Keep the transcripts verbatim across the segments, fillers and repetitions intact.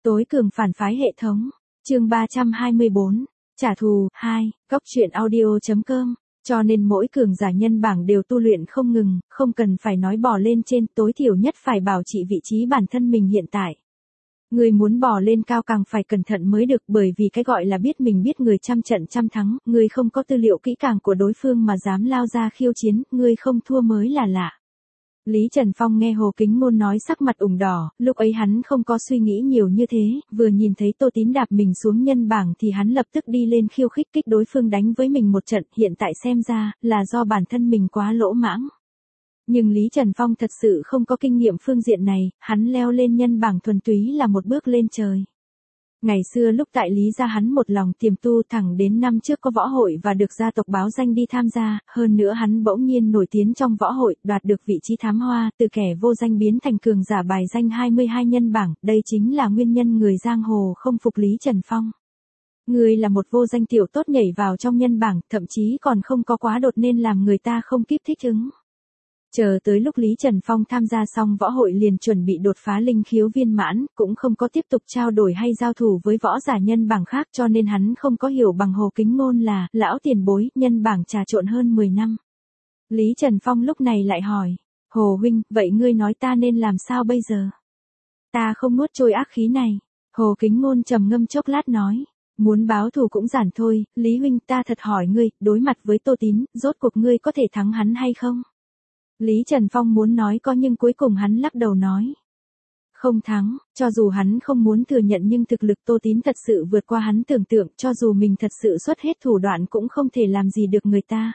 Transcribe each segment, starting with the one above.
Tối cường phản phái hệ thống. Chương ba trăm hai mươi bốn. Trả thù hai. Góc truyện audio chấm com. Cho nên mỗi cường giả nhân bảng đều tu luyện không ngừng, không cần phải nói bò lên trên, tối thiểu nhất phải bảo trì vị trí bản thân mình hiện tại. Người muốn bò lên cao càng phải cẩn thận mới được, bởi vì cái gọi là biết mình biết người trăm trận trăm thắng, người không có tư liệu kỹ càng của đối phương mà dám lao ra khiêu chiến, người không thua mới là lạ. Lý Trần Phong nghe Hồ Kính Ngôn nói sắc mặt ửng đỏ, lúc ấy hắn không có suy nghĩ nhiều như thế, vừa nhìn thấy Tô Tín đạp mình xuống nhân bảng thì hắn lập tức đi lên khiêu khích kích đối phương đánh với mình một trận, hiện tại xem ra, là do bản thân mình quá lỗ mãng. Nhưng Lý Trần Phong thật sự không có kinh nghiệm phương diện này, hắn leo lên nhân bảng thuần túy là một bước lên trời. Ngày xưa lúc tại Lý gia hắn một lòng tiềm tu thẳng đến năm trước có võ hội và được gia tộc báo danh đi tham gia, hơn nữa hắn bỗng nhiên nổi tiếng trong võ hội, đoạt được vị trí thám hoa, từ kẻ vô danh biến thành cường giả bài danh hai mươi hai nhân bảng, đây chính là nguyên nhân người giang hồ không phục Lý Trần Phong. Người là một vô danh tiểu tốt nhảy vào trong nhân bảng, thậm chí còn không có quá đột nên làm người ta không kịp thích ứng. Chờ tới lúc Lý Trần Phong tham gia xong võ hội liền chuẩn bị đột phá linh khiếu viên mãn, cũng không có tiếp tục trao đổi hay giao thủ với võ giả nhân bảng khác, cho nên hắn không có hiểu bằng Hồ Kính Ngôn là, lão tiền bối, nhân bảng trà trộn hơn mười năm. Lý Trần Phong lúc này lại hỏi, Hồ huynh, vậy ngươi nói ta nên làm sao bây giờ? Ta không nuốt trôi ác khí này. Hồ Kính Ngôn trầm ngâm chốc lát nói, muốn báo thù cũng giản thôi, Lý huynh, ta thật hỏi ngươi, đối mặt với Tô Tín, rốt cuộc ngươi có thể thắng hắn hay không? Lý Trần Phong muốn nói có nhưng cuối cùng hắn lắc đầu nói. Không thắng, cho dù hắn không muốn thừa nhận nhưng thực lực Tô Tín thật sự vượt qua hắn tưởng tượng, cho dù mình thật sự xuất hết thủ đoạn cũng không thể làm gì được người ta.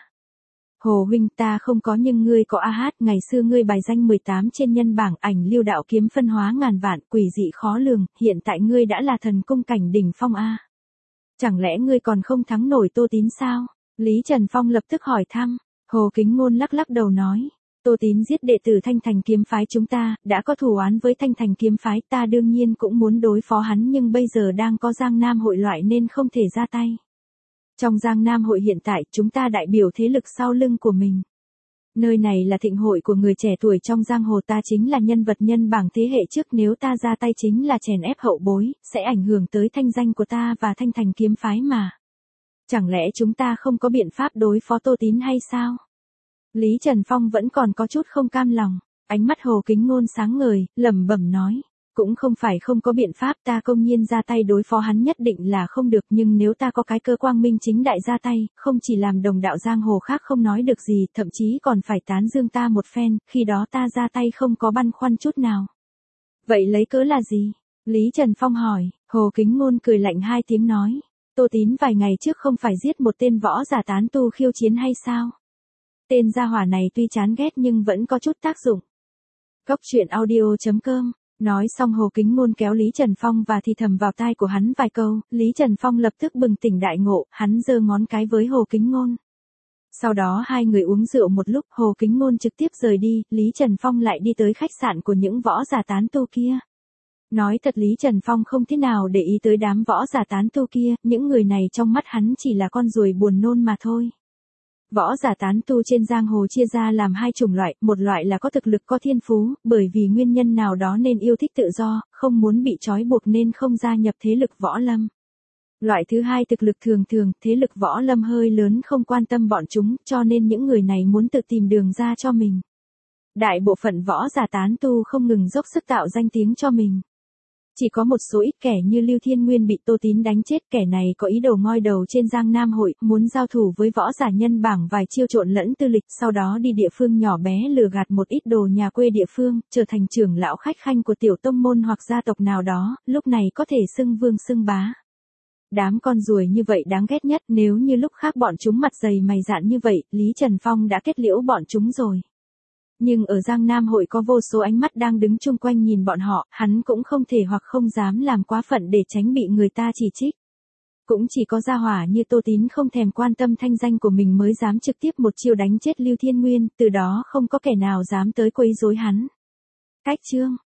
Hồ huynh, ta không có nhưng ngươi có a hát, ngày xưa ngươi bài danh mười tám trên nhân bảng, ảnh lưu đạo kiếm phân hóa ngàn vạn, quỷ dị khó lường, hiện tại ngươi đã là thần cung cảnh đỉnh phong a. Chẳng lẽ ngươi còn không thắng nổi Tô Tín sao? Lý Trần Phong lập tức hỏi thăm. Hồ Kính Ngôn lắc lắc đầu nói. Tô Tín giết đệ tử Thanh Thành kiếm phái chúng ta, đã có thù oán với Thanh Thành kiếm phái, ta đương nhiên cũng muốn đối phó hắn nhưng bây giờ đang có Giang Nam hội loại nên không thể ra tay. Trong Giang Nam hội hiện tại, chúng ta đại biểu thế lực sau lưng của mình. Nơi này là thịnh hội của người trẻ tuổi trong giang hồ, ta chính là nhân vật nhân bảng thế hệ trước, nếu ta ra tay chính là chèn ép hậu bối, sẽ ảnh hưởng tới thanh danh của ta và Thanh Thành kiếm phái mà. Chẳng lẽ chúng ta không có biện pháp đối phó Tô Tín hay sao? Lý Trần Phong vẫn còn có chút không cam lòng, ánh mắt Hồ Kính Ngôn sáng ngời, lẩm bẩm nói, cũng không phải không có biện pháp, ta công nhiên ra tay đối phó hắn nhất định là không được, nhưng nếu ta có cái cơ quang minh chính đại ra tay, không chỉ làm đồng đạo giang hồ khác không nói được gì, thậm chí còn phải tán dương ta một phen, khi đó ta ra tay không có băn khoăn chút nào. Vậy lấy cớ là gì? Lý Trần Phong hỏi. Hồ Kính Ngôn cười lạnh hai tiếng nói, Tô Tín vài ngày trước không phải giết một tên võ giả tán tu khiêu chiến hay sao? Tên gia hỏa này tuy chán ghét nhưng vẫn có chút tác dụng. Góc truyện audio chấm com. Nói xong Hồ Kính Ngôn kéo Lý Trần Phong và thì thầm vào tai của hắn vài câu, Lý Trần Phong lập tức bừng tỉnh đại ngộ, hắn giơ ngón cái với Hồ Kính Ngôn. Sau đó hai người uống rượu một lúc, Hồ Kính Ngôn trực tiếp rời đi, Lý Trần Phong lại đi tới khách sạn của những võ giả tán tu kia. Nói thật Lý Trần Phong không thế nào để ý tới đám võ giả tán tu kia, những người này trong mắt hắn chỉ là con ruồi buồn nôn mà thôi. Võ giả tán tu trên giang hồ chia ra làm hai chủng loại, một loại là có thực lực có thiên phú, bởi vì nguyên nhân nào đó nên yêu thích tự do, không muốn bị trói buộc nên không gia nhập thế lực võ lâm. Loại thứ hai thực lực thường thường, thế lực võ lâm hơi lớn không quan tâm bọn chúng, cho nên những người này muốn tự tìm đường ra cho mình. Đại bộ phận võ giả tán tu không ngừng dốc sức tạo danh tiếng cho mình. Chỉ có một số ít kẻ như Lưu Thiên Nguyên bị Tô Tín đánh chết, kẻ này có ý đồ ngoi đầu trên Giang Nam hội, muốn giao thủ với võ giả nhân bảng vài chiêu trộn lẫn tư lịch, sau đó đi địa phương nhỏ bé lừa gạt một ít đồ nhà quê địa phương, trở thành trưởng lão khách khanh của tiểu tông môn hoặc gia tộc nào đó, lúc này có thể xưng vương xưng bá. Đám con ruồi như vậy đáng ghét nhất, nếu như lúc khác bọn chúng mặt dày mày dạn như vậy, Lý Trần Phong đã kết liễu bọn chúng rồi. Nhưng ở Giang Nam hội có vô số ánh mắt đang đứng chung quanh nhìn bọn họ, hắn cũng không thể hoặc không dám làm quá phận để tránh bị người ta chỉ trích. Cũng chỉ có gia hỏa như Tô Tín không thèm quan tâm thanh danh của mình mới dám trực tiếp một chiêu đánh chết Lưu Thiên Nguyên, từ đó không có kẻ nào dám tới quấy rối hắn. Cách chương